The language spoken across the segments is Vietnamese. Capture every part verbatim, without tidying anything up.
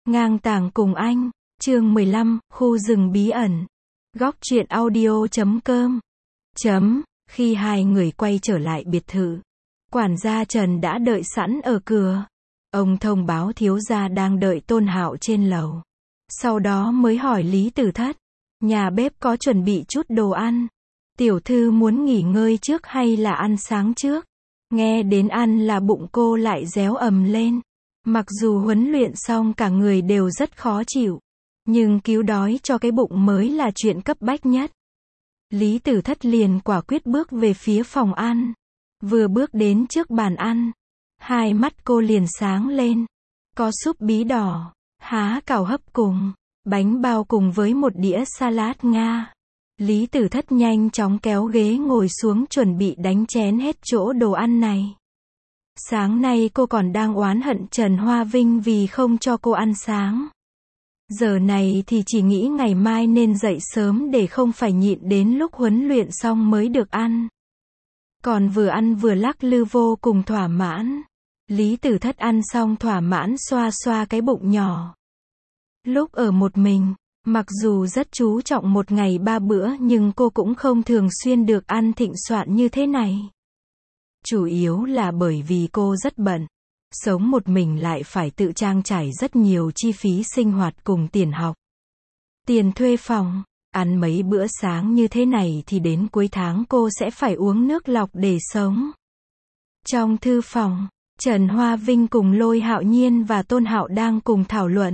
Ngang tàng cùng anh, chương mười lăm, khu rừng bí ẩn. Góc truyện audio chấm com. Chấm, khi hai người quay trở lại biệt thự, quản gia Trần đã đợi sẵn ở cửa. Ông thông báo thiếu gia đang đợi Tôn Hạo trên lầu. Sau đó mới hỏi Lý Tử Thất, nhà bếp có chuẩn bị chút đồ ăn. Tiểu thư muốn nghỉ ngơi trước hay là ăn sáng trước? Nghe đến ăn là bụng cô lại réo ầm lên. Mặc dù huấn luyện xong cả người đều rất khó chịu, nhưng cứu đói cho cái bụng mới là chuyện cấp bách nhất. Lý Tử Thất liền quả quyết bước về phía phòng ăn. Vừa bước đến trước bàn ăn, hai mắt cô liền sáng lên. Có súp bí đỏ, há cảo hấp cùng bánh bao cùng với một đĩa salad Nga. Lý Tử Thất nhanh chóng kéo ghế ngồi xuống chuẩn bị đánh chén hết chỗ đồ ăn này. Sáng nay cô còn đang oán hận Trần Hoa Vinh vì không cho cô ăn sáng. Giờ này thì chỉ nghĩ ngày mai nên dậy sớm để không phải nhịn đến lúc huấn luyện xong mới được ăn. Còn vừa ăn vừa lắc lư vô cùng thỏa mãn. Lý Tử Thất ăn xong thỏa mãn xoa xoa cái bụng nhỏ. Lúc ở một mình, mặc dù rất chú trọng một ngày ba bữa nhưng cô cũng không thường xuyên được ăn thịnh soạn như thế này. Chủ yếu là bởi vì cô rất bận. Sống một mình lại phải tự trang trải rất nhiều chi phí sinh hoạt cùng tiền học, tiền thuê phòng. Ăn mấy bữa sáng như thế này thì đến cuối tháng cô sẽ phải uống nước lọc để sống. Trong thư phòng, Trần Hoa Vinh cùng Lôi Hạo Nhiên và Tôn Hạo đang cùng thảo luận.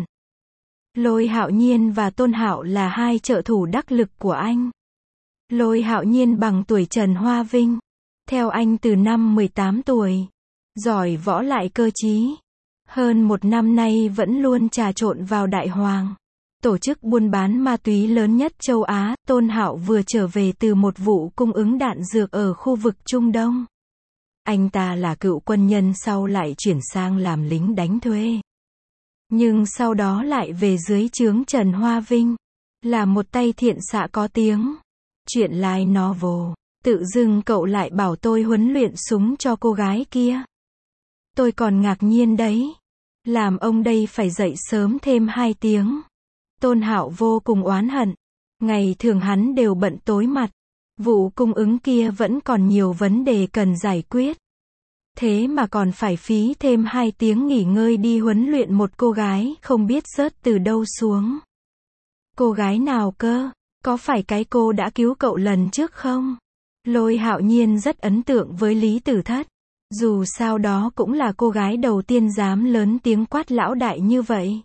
Lôi Hạo Nhiên và Tôn Hạo là hai trợ thủ đắc lực của anh. Lôi Hạo Nhiên bằng tuổi Trần Hoa Vinh, theo anh từ năm mười tám tuổi, giỏi võ lại cơ trí. Hơn một năm nay vẫn luôn trà trộn vào Đại Hoàng, tổ chức buôn bán ma túy lớn nhất châu Á. Tôn Hạo vừa trở về từ một vụ cung ứng đạn dược ở khu vực Trung Đông. Anh ta là cựu quân nhân sau lại chuyển sang làm lính đánh thuê. Nhưng sau đó lại về dưới trướng Trần Hoa Vinh, là một tay thiện xạ có tiếng. Chuyện live novel, tự dưng cậu lại bảo tôi huấn luyện súng cho cô gái kia. Tôi còn ngạc nhiên đấy. Làm ông đây phải dậy sớm thêm hai tiếng. Tôn Hạo vô cùng oán hận. Ngày thường hắn đều bận tối mặt. Vụ cung ứng kia vẫn còn nhiều vấn đề cần giải quyết. Thế mà còn phải phí thêm hai tiếng nghỉ ngơi đi huấn luyện một cô gái không biết rớt từ đâu xuống. Cô gái nào cơ? Có phải cái cô đã cứu cậu lần trước không? Lôi Hạo Nhiên rất ấn tượng với Lý Tử Thất. Dù sao đó cũng là cô gái đầu tiên dám lớn tiếng quát lão đại như vậy.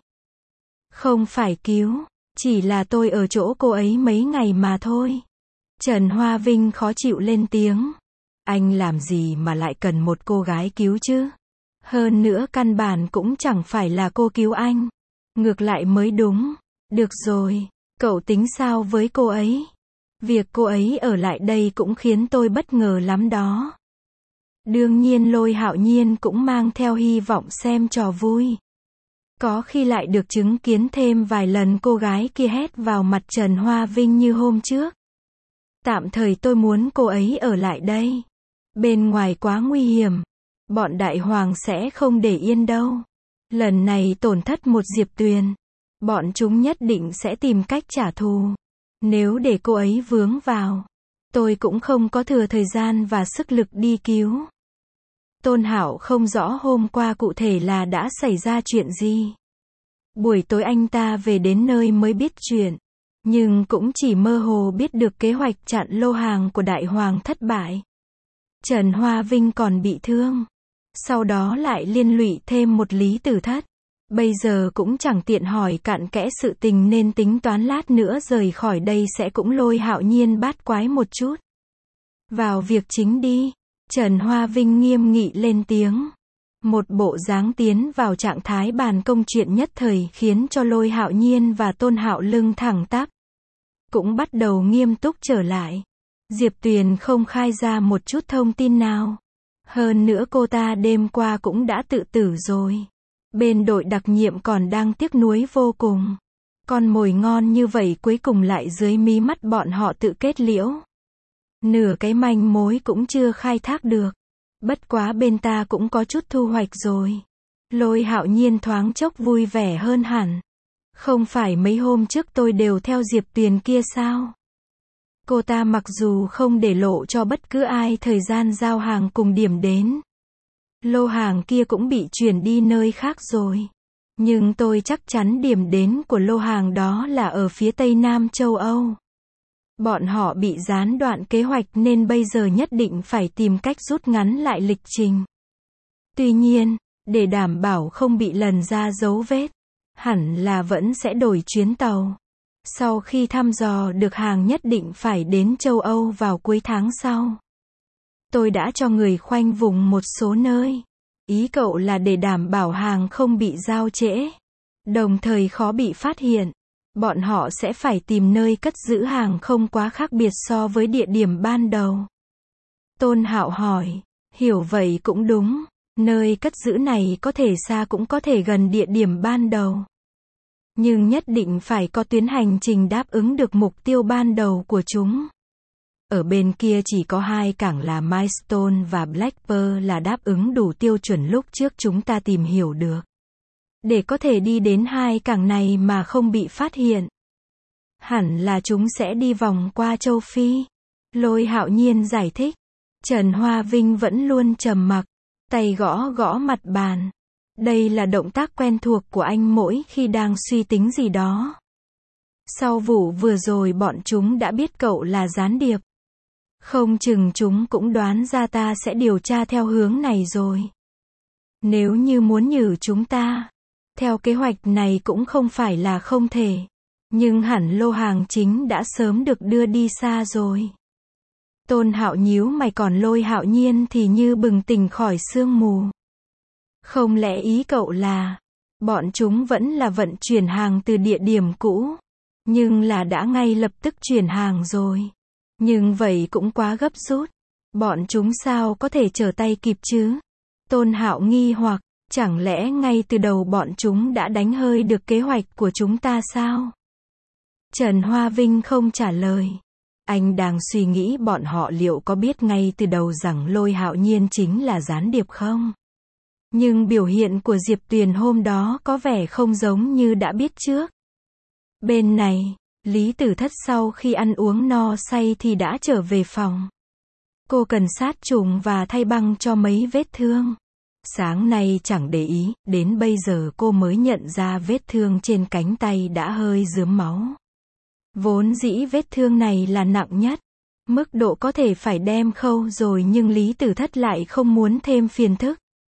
Không phải cứu, chỉ là tôi ở chỗ cô ấy mấy ngày mà thôi. Trần Hoa Vinh khó chịu lên tiếng. Anh làm gì mà lại cần một cô gái cứu chứ? Hơn nữa căn bản cũng chẳng phải là cô cứu anh. Ngược lại mới đúng. Được rồi, cậu tính sao với cô ấy? Việc cô ấy ở lại đây cũng khiến tôi bất ngờ lắm đó. Đương nhiên Lôi Hạo Nhiên cũng mang theo hy vọng xem trò vui. Có khi lại được chứng kiến thêm vài lần cô gái kia hét vào mặt Trần Hoa Vinh như hôm trước. Tạm thời tôi muốn cô ấy ở lại đây. Bên ngoài quá nguy hiểm. Bọn Đại Hoàng sẽ không để yên đâu. Lần này tổn thất một Diệp Tuyền, bọn chúng nhất định sẽ tìm cách trả thù. Nếu để cô ấy vướng vào, tôi cũng không có thừa thời gian và sức lực đi cứu. Tôn Hạo không rõ hôm qua cụ thể là đã xảy ra chuyện gì. Buổi tối anh ta về đến nơi mới biết chuyện, nhưng cũng chỉ mơ hồ biết được kế hoạch chặn lô hàng của Đại Hoàng thất bại. Trần Hoa Vinh còn bị thương. Sau đó lại liên lụy thêm một Lý Tử Thất. Bây giờ cũng chẳng tiện hỏi cặn kẽ sự tình nên tính toán lát nữa rời khỏi đây sẽ cũng Lôi Hạo Nhiên bát quái một chút. Vào việc chính đi. Trần Hoa Vinh nghiêm nghị lên tiếng. Một bộ dáng tiến vào trạng thái bàn công chuyện nhất thời khiến cho Lôi Hạo Nhiên và Tôn Hạo lưng thẳng tắp. Cũng bắt đầu nghiêm túc trở lại. Diệp Tuyền không khai ra một chút thông tin nào. Hơn nữa cô ta đêm qua cũng đã tự tử rồi. Bên đội đặc nhiệm còn đang tiếc nuối vô cùng. Con mồi ngon như vậy cuối cùng lại dưới mí mắt bọn họ tự kết liễu. Nửa cái manh mối cũng chưa khai thác được. Bất quá bên ta cũng có chút thu hoạch rồi. Lôi Hạo Nhiên thoáng chốc vui vẻ hơn hẳn. Không phải mấy hôm trước tôi đều theo Diệp Tuyền kia sao? Cô ta mặc dù không để lộ cho bất cứ ai thời gian giao hàng cùng điểm đến. Lô hàng kia cũng bị chuyển đi nơi khác rồi. Nhưng tôi chắc chắn điểm đến của lô hàng đó là ở phía Tây Nam châu Âu. Bọn họ bị gián đoạn kế hoạch nên bây giờ nhất định phải tìm cách rút ngắn lại lịch trình. Tuy nhiên, để đảm bảo không bị lần ra dấu vết, hẳn là vẫn sẽ đổi chuyến tàu. Sau khi thăm dò được hàng nhất định phải đến châu Âu vào cuối tháng sau. Tôi đã cho người khoanh vùng một số nơi. Ý cậu là để đảm bảo hàng không bị giao trễ, đồng thời khó bị phát hiện. Bọn họ sẽ phải tìm nơi cất giữ hàng không quá khác biệt so với địa điểm ban đầu. Tôn Hạo hỏi, hiểu vậy cũng đúng. Nơi cất giữ này có thể xa cũng có thể gần địa điểm ban đầu. Nhưng nhất định phải có tuyến hành trình đáp ứng được mục tiêu ban đầu của chúng. Ở bên kia chỉ có hai cảng là Milestone và Black Pearl là đáp ứng đủ tiêu chuẩn lúc trước chúng ta tìm hiểu được. Để có thể đi đến hai cảng này mà không bị phát hiện, hẳn là chúng sẽ đi vòng qua châu Phi. Lôi Hạo Nhiên giải thích. Trần Hoa Vinh vẫn luôn trầm mặc, tay gõ gõ mặt bàn. Đây là động tác quen thuộc của anh mỗi khi đang suy tính gì đó. Sau vụ vừa rồi bọn chúng đã biết cậu là gián điệp. Không chừng chúng cũng đoán ra ta sẽ điều tra theo hướng này rồi. Nếu như muốn nhử chúng ta, theo kế hoạch này cũng không phải là không thể. Nhưng hẳn lô hàng chính đã sớm được đưa đi xa rồi. Tôn Hạo nhíu mày, còn Lôi Hạo Nhiên thì như bừng tỉnh khỏi sương mù. Không lẽ ý cậu là, bọn chúng vẫn là vận chuyển hàng từ địa điểm cũ, nhưng là đã ngay lập tức chuyển hàng rồi. Nhưng vậy cũng quá gấp rút. Bọn chúng sao có thể trở tay kịp chứ? Tôn Hạo nghi hoặc, chẳng lẽ ngay từ đầu bọn chúng đã đánh hơi được kế hoạch của chúng ta sao? Trần Hoa Vinh không trả lời. Anh đang suy nghĩ bọn họ liệu có biết ngay từ đầu rằng Lôi Hạo Nhiên chính là gián điệp không? Nhưng biểu hiện của Diệp Tuyền hôm đó có vẻ không giống như đã biết trước. Bên này, Lý Tử Thất sau khi ăn uống no say thì đã trở về phòng. Cô cần sát trùng và thay băng cho mấy vết thương. Sáng nay chẳng để ý, đến bây giờ cô mới nhận ra vết thương trên cánh tay đã hơi rướm máu. Vốn dĩ vết thương này là nặng nhất, mức độ có thể phải đem khâu rồi, nhưng Lý Tử Thất lại không muốn thêm phiền phức.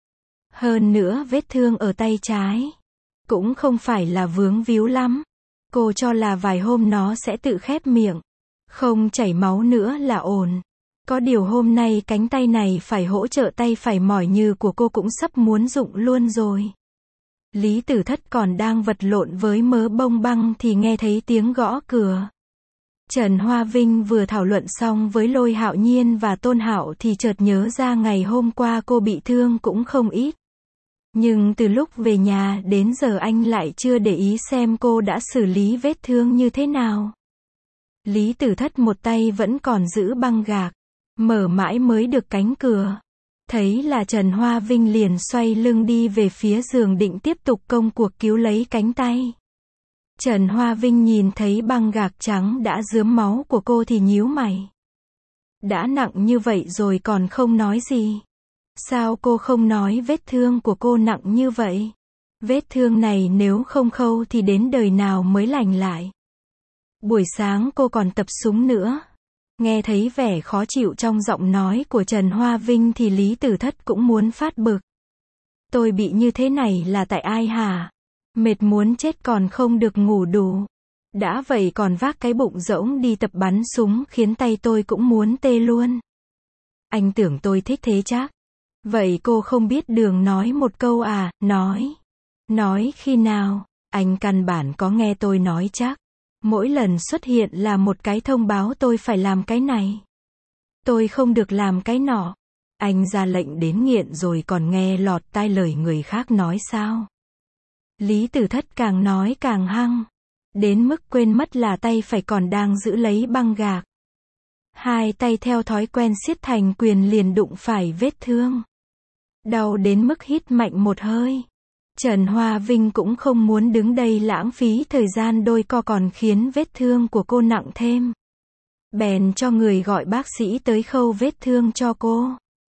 Hơn nữa vết thương ở tay trái cũng không phải là vướng víu lắm. Cô cho là vài hôm nó sẽ tự khép miệng, không chảy máu nữa là ổn. Có điều hôm nay cánh tay này phải hỗ trợ tay phải mỏi như của cô cũng sắp muốn rụng luôn rồi. Lý Tử Thất còn đang vật lộn với mớ bông băng thì nghe thấy tiếng gõ cửa. Trần Hoa Vinh vừa thảo luận xong với Lôi Hạo Nhiên và Tôn Hạo thì chợt nhớ ra ngày hôm qua cô bị thương cũng không ít. Nhưng từ lúc về nhà đến giờ anh lại chưa để ý xem cô đã xử lý vết thương như thế nào. Lý Tử Thất một tay vẫn còn giữ băng gạc, mở mãi mới được cánh cửa. Thấy là Trần Hoa Vinh liền xoay lưng đi về phía giường định tiếp tục công cuộc cứu lấy cánh tay. Trần Hoa Vinh nhìn thấy băng gạc trắng đã rướm máu của cô thì nhíu mày. Đã nặng như vậy rồi còn không nói gì. Sao cô không nói vết thương của cô nặng như vậy? Vết thương này nếu không khâu thì đến đời nào mới lành lại. Buổi sáng cô còn tập súng nữa. Nghe thấy vẻ khó chịu trong giọng nói của Trần Hoa Vinh thì Lý Tử Thất cũng muốn phát bực. Tôi bị như thế này là tại ai hả? Mệt muốn chết còn không được ngủ đủ. Đã vậy còn vác cái bụng rỗng đi tập bắn súng khiến tay tôi cũng muốn tê luôn. Anh tưởng tôi thích thế chắc? Vậy cô không biết đường nói một câu à? Nói. Nói khi nào? Anh căn bản có nghe tôi nói chắc. Mỗi lần xuất hiện là một cái thông báo tôi phải làm cái này. Tôi không được làm cái nọ. Anh ra lệnh đến nghiện rồi còn nghe lọt tai lời người khác nói sao? Lý Tử Thất càng nói càng hăng. Đến mức quên mất là tay phải còn đang giữ lấy băng gạc. Hai tay theo thói quen siết thành quyền liền đụng phải vết thương. Đau đến mức hít mạnh một hơi. Trần Hoa Vinh cũng không muốn đứng đây lãng phí thời gian đôi co còn khiến vết thương của cô nặng thêm. Bèn cho người gọi bác sĩ tới khâu vết thương cho cô.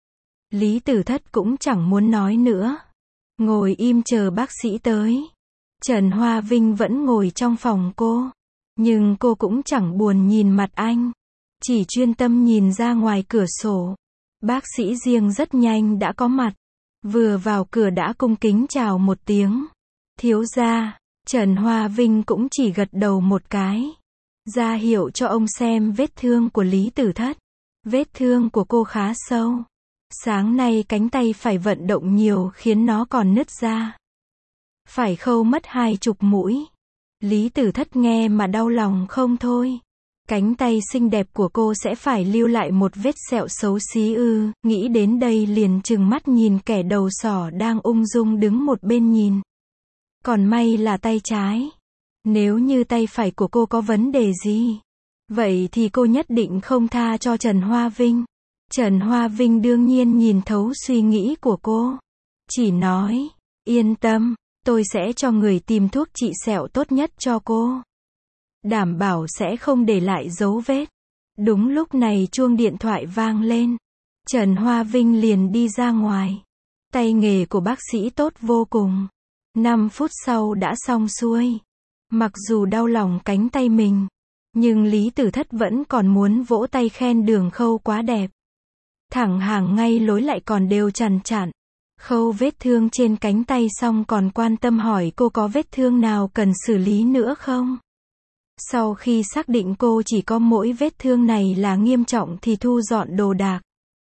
Lý Tử Thất cũng chẳng muốn nói nữa. Ngồi im chờ bác sĩ tới. Trần Hoa Vinh vẫn ngồi trong phòng cô. Nhưng cô cũng chẳng buồn nhìn mặt anh. Chỉ chuyên tâm nhìn ra ngoài cửa sổ. Bác sĩ riêng rất nhanh đã có mặt. Vừa vào cửa đã cung kính chào một tiếng. Thiếu gia. Trần Hoa Vinh cũng chỉ gật đầu một cái. Ra hiệu cho ông xem vết thương của Lý Tử Thất. Vết thương của cô khá sâu. Sáng nay cánh tay phải vận động nhiều khiến nó còn nứt ra. Phải khâu mất hai chục mũi. Lý Tử Thất nghe mà đau lòng không thôi. Cánh tay xinh đẹp của cô sẽ phải lưu lại một vết sẹo xấu xí ư, nghĩ đến đây liền trừng mắt nhìn kẻ đầu sỏ đang ung dung đứng một bên nhìn. Còn may là tay trái. Nếu như tay phải của cô có vấn đề gì, vậy thì cô nhất định không tha cho Trần Hoa Vinh. Trần Hoa Vinh đương nhiên nhìn thấu suy nghĩ của cô. Chỉ nói, yên tâm, tôi sẽ cho người tìm thuốc trị sẹo tốt nhất cho cô. Đảm bảo sẽ không để lại dấu vết. Đúng lúc này chuông điện thoại vang lên. Trần Hoa Vinh liền đi ra ngoài. Tay nghề của bác sĩ tốt vô cùng. năm phút sau đã xong xuôi. Mặc dù đau lòng cánh tay mình, nhưng Lý Tử Thất vẫn còn muốn vỗ tay khen đường khâu quá đẹp. Thẳng hàng ngay lối lại còn đều chằn chặn. Khâu vết thương trên cánh tay xong còn quan tâm hỏi cô có vết thương nào cần xử lý nữa không. Sau khi xác định cô chỉ có mỗi vết thương này là nghiêm trọng thì thu dọn đồ đạc.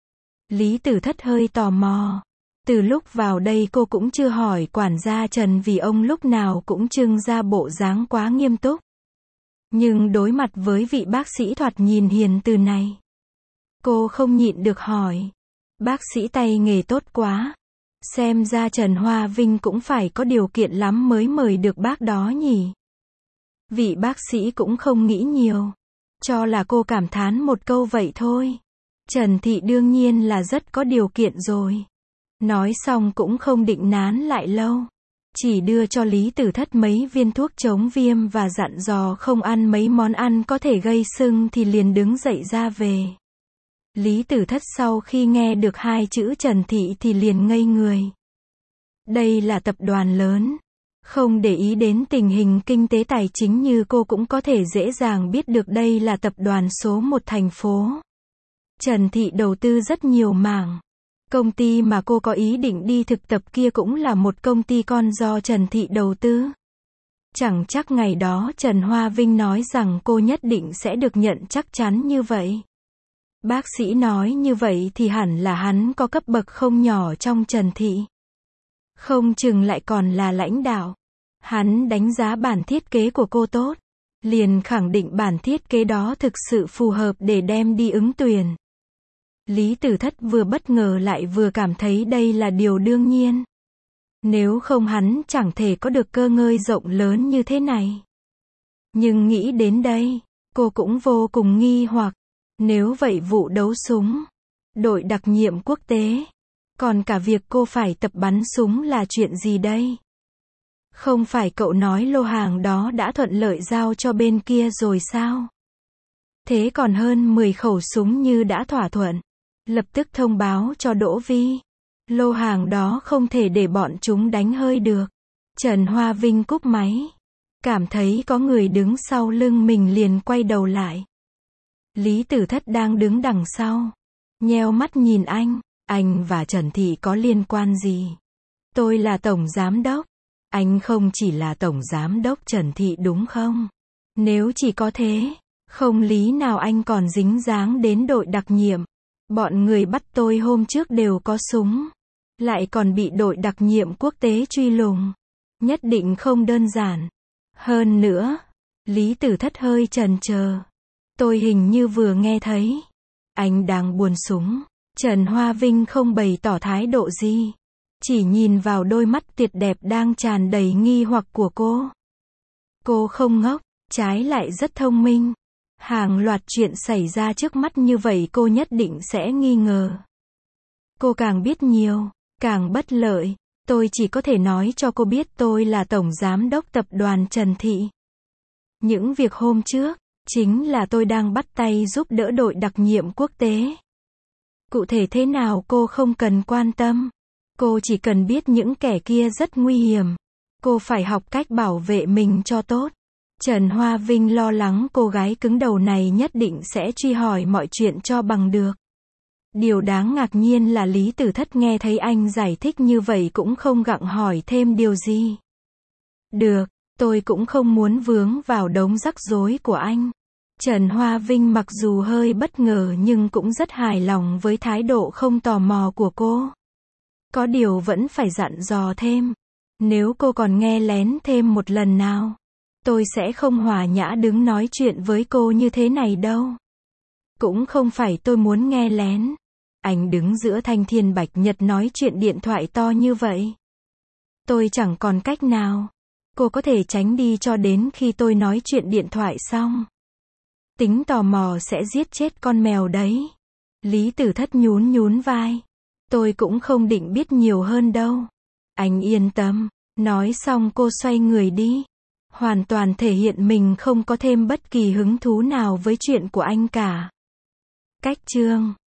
Lý Tử Thất hơi tò mò. Từ lúc vào đây cô cũng chưa hỏi quản gia Trần vì ông lúc nào cũng trưng ra bộ dáng quá nghiêm túc. Nhưng đối mặt với vị bác sĩ thoạt nhìn hiền từ này, cô không nhịn được hỏi. Bác sĩ tay nghề tốt quá. Xem ra Trần Hoa Vinh cũng phải có điều kiện lắm mới mời được bác đó nhỉ. Vị bác sĩ cũng không nghĩ nhiều. Cho là cô cảm thán một câu vậy thôi. Trần Thị đương nhiên là rất có điều kiện rồi. Nói xong cũng không định nán lại lâu. Chỉ đưa cho Lý Tử Thất mấy viên thuốc chống viêm và dặn dò không ăn mấy món ăn có thể gây sưng thì liền đứng dậy ra về. Lý Tử Thất sau khi nghe được hai chữ Trần Thị thì liền ngây người. Đây là tập đoàn lớn. Không để ý đến tình hình kinh tế tài chính như cô cũng có thể dễ dàng biết được đây là tập đoàn số một thành phố. Trần Thị đầu tư rất nhiều mảng. Công ty mà cô có ý định đi thực tập kia cũng là một công ty con do Trần Thị đầu tư. Chẳng chắc ngày đó Trần Hoa Vinh nói rằng cô nhất định sẽ được nhận chắc chắn như vậy. Bác sĩ nói như vậy thì hẳn là hắn có cấp bậc không nhỏ trong Trần Thị. Không chừng lại còn là lãnh đạo. Hắn đánh giá bản thiết kế của cô tốt. Liền khẳng định bản thiết kế đó thực sự phù hợp để đem đi ứng tuyển. Lý Tử Thất vừa bất ngờ lại vừa cảm thấy đây là điều đương nhiên. Nếu không hắn chẳng thể có được cơ ngơi rộng lớn như thế này. Nhưng nghĩ đến đây, cô cũng vô cùng nghi hoặc. Nếu vậy vụ đấu súng, đội đặc nhiệm quốc tế, còn cả việc cô phải tập bắn súng là chuyện gì đây? Không phải cậu nói lô hàng đó đã thuận lợi giao cho bên kia rồi sao? Thế còn hơn mười khẩu súng như đã thỏa thuận. Lập tức thông báo cho Đỗ Vi. Lô hàng đó không thể để bọn chúng đánh hơi được. Trần Hoa Vinh cúp máy. Cảm thấy có người đứng sau lưng mình liền quay đầu lại. Lý Tử Thất đang đứng đằng sau. Nheo mắt nhìn anh. Anh và Trần Thị có liên quan gì? Tôi là tổng giám đốc. Anh không chỉ là tổng giám đốc Trần Thị đúng không? Nếu chỉ có thế, không lý nào anh còn dính dáng đến đội đặc nhiệm. Bọn người bắt tôi hôm trước đều có súng. Lại còn bị đội đặc nhiệm quốc tế truy lùng. Nhất định không đơn giản. Hơn nữa, Lý Tử Thất hơi chần chờ. Tôi hình như vừa nghe thấy. Anh đang buồn súng. Trần Hoa Vinh không bày tỏ thái độ gì. Chỉ nhìn vào đôi mắt tuyệt đẹp đang tràn đầy nghi hoặc của cô. Cô không ngốc, trái lại rất thông minh. Hàng loạt chuyện xảy ra trước mắt như vậy cô nhất định sẽ nghi ngờ. Cô càng biết nhiều, càng bất lợi. Tôi chỉ có thể nói cho cô biết tôi là Tổng Giám đốc Tập đoàn Trần Thị. Những việc hôm trước, chính là tôi đang bắt tay giúp đỡ đội đặc nhiệm quốc tế. Cụ thể thế nào cô không cần quan tâm. Cô chỉ cần biết những kẻ kia rất nguy hiểm. Cô phải học cách bảo vệ mình cho tốt. Trần Hoa Vinh lo lắng cô gái cứng đầu này nhất định sẽ truy hỏi mọi chuyện cho bằng được. Điều đáng ngạc nhiên là Lý Tử Thất nghe thấy anh giải thích như vậy cũng không gặng hỏi thêm điều gì. Được, tôi cũng không muốn vướng vào đống rắc rối của anh. Trần Hoa Vinh mặc dù hơi bất ngờ nhưng cũng rất hài lòng với thái độ không tò mò của cô. Có điều vẫn phải dặn dò thêm. Nếu cô còn nghe lén thêm một lần nào, tôi sẽ không hòa nhã đứng nói chuyện với cô như thế này đâu. Cũng không phải tôi muốn nghe lén. Anh đứng giữa thanh thiên bạch nhật nói chuyện điện thoại to như vậy. Tôi chẳng còn cách nào. Cô có thể tránh đi cho đến khi tôi nói chuyện điện thoại xong. Tính tò mò sẽ giết chết con mèo đấy. Lý Tử Thất nhún nhún vai. Tôi cũng không định biết nhiều hơn đâu. Anh yên tâm. Nói xong cô xoay người đi. Hoàn toàn thể hiện mình không có thêm bất kỳ hứng thú nào với chuyện của anh cả. Cách chương